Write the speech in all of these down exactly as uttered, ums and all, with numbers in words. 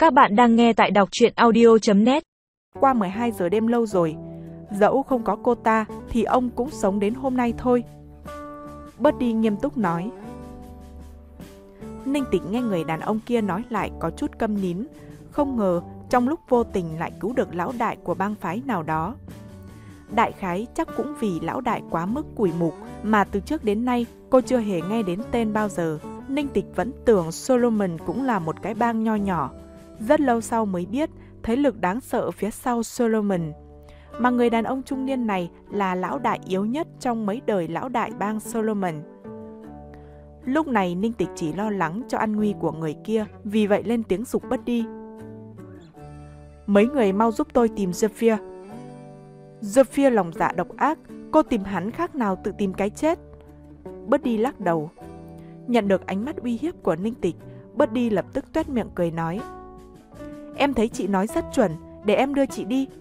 Các bạn đang nghe tại đọc truyện audio chấm net. Qua mười hai giờ đêm lâu rồi, dẫu không có cô ta thì ông cũng sống đến hôm nay thôi. Buddy nghiêm túc nói. Ninh Tịch nghe người đàn ông kia nói lại có chút câm nín, không ngờ trong lúc vô tình lại cứu được lão đại của bang phái nào đó. Đại khái chắc cũng vì lão đại quá mức cùi mục mà từ trước đến nay cô chưa hề nghe đến tên bao giờ. Ninh Tịch vẫn tưởng Solomon cũng là một cái bang nho nhỏ. Rất lâu sau mới biết thế lực đáng sợ phía sau Solomon. Mà người đàn ông trung niên này là lão đại yếu nhất trong mấy đời lão đại bang Solomon. Lúc này Ninh Tịch chỉ lo lắng cho an nguy của người kia, vì vậy lên tiếng giục Buddy. Mấy người mau giúp tôi tìm Zephyr. Zephyr lòng dạ độc ác, cô tìm hắn khác nào tự tìm cái chết. Buddy lắc đầu. Nhận được ánh mắt uy hiếp của Ninh Tịch, Buddy lập tức tuét miệng cười nói. Em thấy chị nói rất chuẩn, để em đưa chị đi.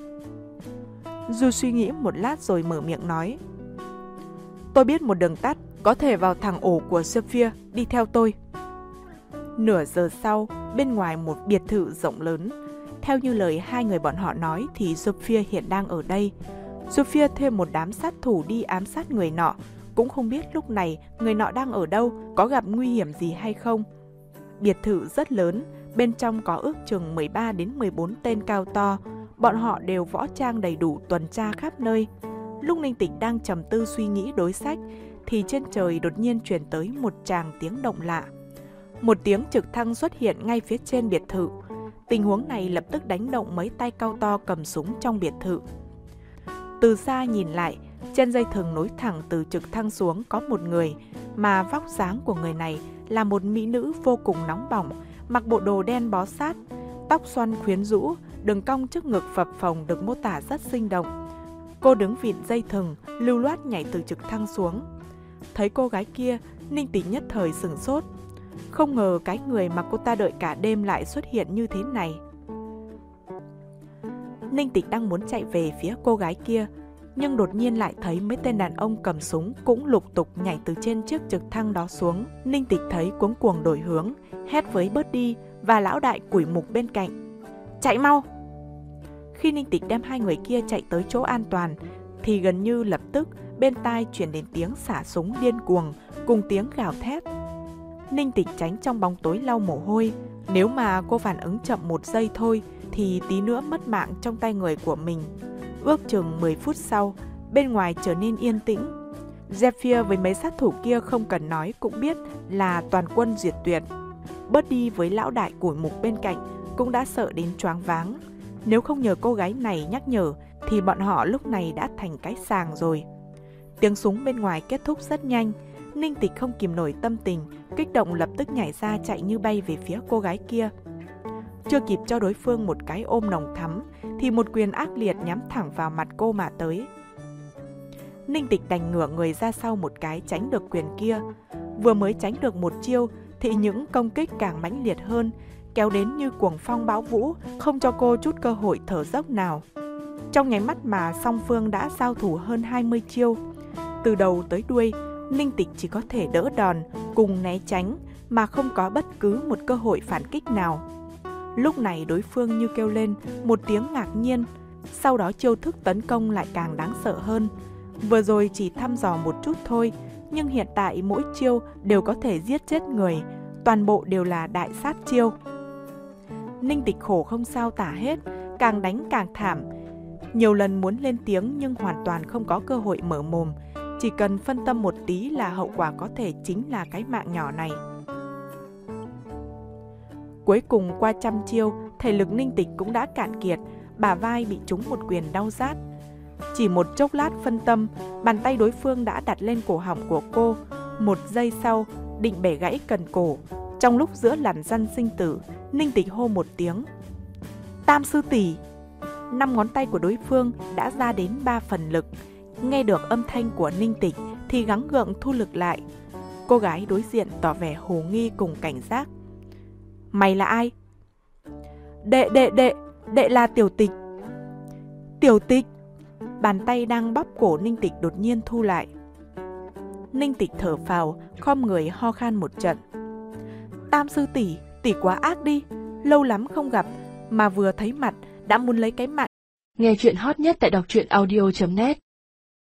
Du suy nghĩ một lát rồi mở miệng nói. Tôi biết một đường tắt, có thể vào thẳng ổ của Zephyr, đi theo tôi. Nửa giờ sau, bên ngoài một biệt thự rộng lớn. Theo như lời hai người bọn họ nói thì Zephyr hiện đang ở đây. Zephyr thuê một đám sát thủ đi ám sát người nọ, cũng không biết lúc này người nọ đang ở đâu, có gặp nguy hiểm gì hay không. Biệt thự rất lớn, bên trong có ước chừng mười ba đến mười bốn tên cao to, bọn họ đều võ trang đầy đủ tuần tra khắp nơi. Lúc Ninh Tịch đang trầm tư suy nghĩ đối sách, thì trên trời đột nhiên truyền tới một tràng tiếng động lạ. Một tiếng trực thăng xuất hiện ngay phía trên biệt thự. Tình huống này lập tức đánh động mấy tay cao to cầm súng trong biệt thự. Từ xa nhìn lại, trên dây thừng nối thẳng từ trực thăng xuống có một người, mà vóc dáng của người này là một mỹ nữ vô cùng nóng bỏng, mặc bộ đồ đen bó sát, tóc xoăn khuyến rũ, đường cong trước ngực phập phồng được mô tả rất sinh động. Cô đứng vịn dây thừng, lưu loát nhảy từ trực thăng xuống. Thấy cô gái kia, Ninh Tịch nhất thời sửng sốt. Không ngờ cái người mà cô ta đợi cả đêm lại xuất hiện như thế này. Ninh Tịch đang muốn chạy về phía cô gái kia, nhưng đột nhiên lại thấy mấy tên đàn ông cầm súng cũng lục tục nhảy từ trên chiếc trực thăng đó xuống. Ninh Tịch thấy cuống cuồng đổi hướng, hét với Buddy và lão đại cùi mục bên cạnh. Chạy mau! Khi Ninh Tịch đem hai người kia chạy tới chỗ an toàn, thì gần như lập tức bên tai truyền đến tiếng xả súng điên cuồng cùng tiếng gào thét. Ninh Tịch tránh trong bóng tối lau mồ hôi. Nếu mà cô phản ứng chậm một giây thôi thì tí nữa mất mạng trong tay người của mình. Ước chừng mười phút sau, bên ngoài trở nên yên tĩnh. Zephyr với mấy sát thủ kia không cần nói cũng biết là toàn quân diệt tuyệt. Buddy với lão đại cùi mục bên cạnh cũng đã sợ đến choáng váng. Nếu không nhờ cô gái này nhắc nhở thì bọn họ lúc này đã thành cái sàng rồi. Tiếng súng bên ngoài kết thúc rất nhanh. Ninh Tịch không kìm nổi tâm tình, kích động lập tức nhảy ra chạy như bay về phía cô gái kia. Chưa kịp cho đối phương một cái ôm nồng thắm thì một quyền ác liệt nhắm thẳng vào mặt cô mà tới. Ninh Tịch đành ngửa người ra sau một cái tránh được quyền kia. Vừa mới tránh được một chiêu thì những công kích càng mãnh liệt hơn, kéo đến như cuồng phong bão vũ, không cho cô chút cơ hội thở dốc nào. Trong nháy mắt mà song phương đã giao thủ hơn hai mươi chiêu. Từ đầu tới đuôi, Ninh Tịch chỉ có thể đỡ đòn cùng né tránh mà không có bất cứ một cơ hội phản kích nào. Lúc này đối phương như kêu lên một tiếng ngạc nhiên, sau đó chiêu thức tấn công lại càng đáng sợ hơn. Vừa rồi chỉ thăm dò một chút thôi, nhưng hiện tại mỗi chiêu đều có thể giết chết người, toàn bộ đều là đại sát chiêu. Ninh Tịch khổ không sao tả hết, càng đánh càng thảm. Nhiều lần muốn lên tiếng nhưng hoàn toàn không có cơ hội mở mồm. Chỉ cần phân tâm một tí là hậu quả có thể chính là cái mạng nhỏ này. Cuối cùng qua trăm chiêu, thể lực Ninh Tịch cũng đã cạn kiệt, bả vai bị trúng một quyền đau rát. Chỉ một chốc lát phân tâm, bàn tay đối phương đã đặt lên cổ họng của cô. Một giây sau, định bẻ gãy cần cổ. Trong lúc giữa lằn răn sinh tử, Ninh Tịch hô một tiếng. Tam sư tỷ! Năm ngón tay của đối phương đã ra đến ba phần lực. Nghe được âm thanh của Ninh Tịch thì gắng gượng thu lực lại. Cô gái đối diện tỏ vẻ hồ nghi cùng cảnh giác. Mày là ai? Đệ đệ đệ, đệ là Tiểu Tịch. Tiểu Tịch? Bàn tay đang bóp cổ Ninh Tịch đột nhiên thu lại. Ninh Tịch thở phào, khom người ho khan một trận. Tam sư tỷ, tỷ quá ác đi, lâu lắm không gặp, mà vừa thấy mặt đã muốn lấy cái mạng. Nghe chuyện hot nhất tại đọc truyện audio chấm net.